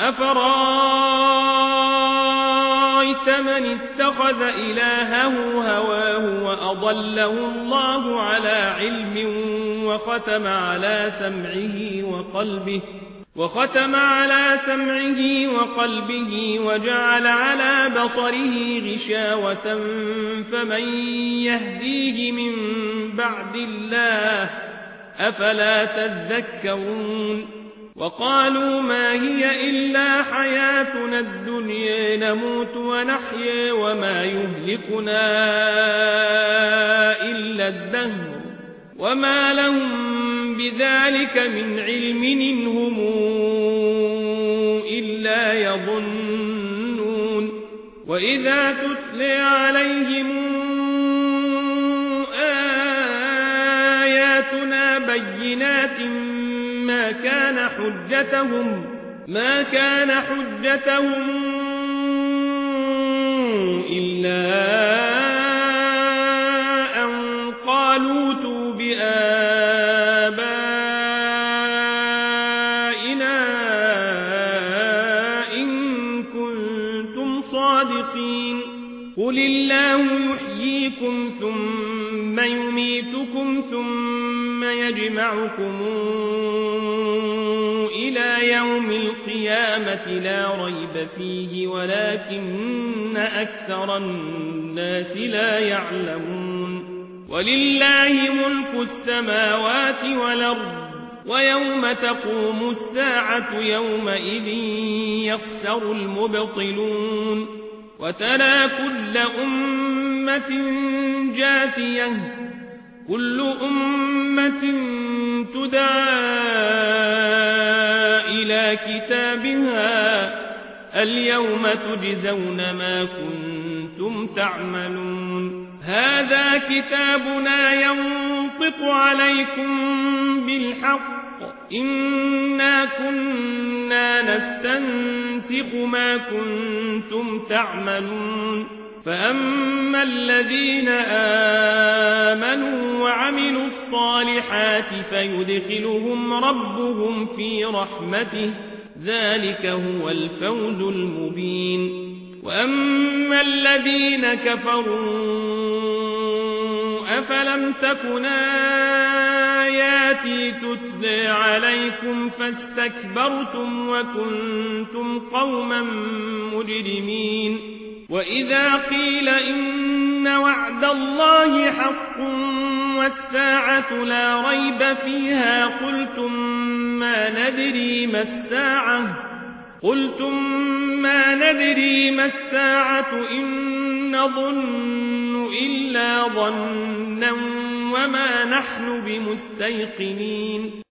أفرأيت من اتخذ إلهه هواه وأضله الله على علم وختم على سمعه وقلبه وجعل على بصره غشاوة فمن يهديه من بعد الله أفلا تذكرون وقالوا ما هي إلا حياتنا الدنيا نموت ونحيا وما يهلكنا إلا الدهر وما لهم بذلك من علم إن هم إلا يظنون وإذا تتلى عليهم آياتنا بينات ما كان حجتهم إلا أن قالوا ائتوا بآبائنا إن كنتم صادقين قل الله يحييكم ثم يميتكم ثم يجمعكم إلى يوم القيامة لا ريب فيه ولكن أكثر الناس لا يعلمون ولله ملك السماوات والأرض ويوم تقوم الساعة يومئذ يخسر المبطلون وترى كل أمة جاثية كل أمة تدعى إلى كتابها اليوم تجزون ما كنتم تعملون هذا كتابنا ينطق عليكم بالحق إنا كنا نستنسخ ما كنتم تعملون فأما الذين آمنوا وعملوا الصالحات فيدخلهم ربهم في رحمته ذلك هو الفوز المبين وأما الذين كفروا أفلم تكن آياتي تتلى عليكم فاستكبرتم وكنتم قوما مجرمين وإذا قيل إن وعد الله حق والساعة لا ريب فيها قلتم ما ندري ما الساعة إن نظن إلا ظنا وما نحن بمستيقنين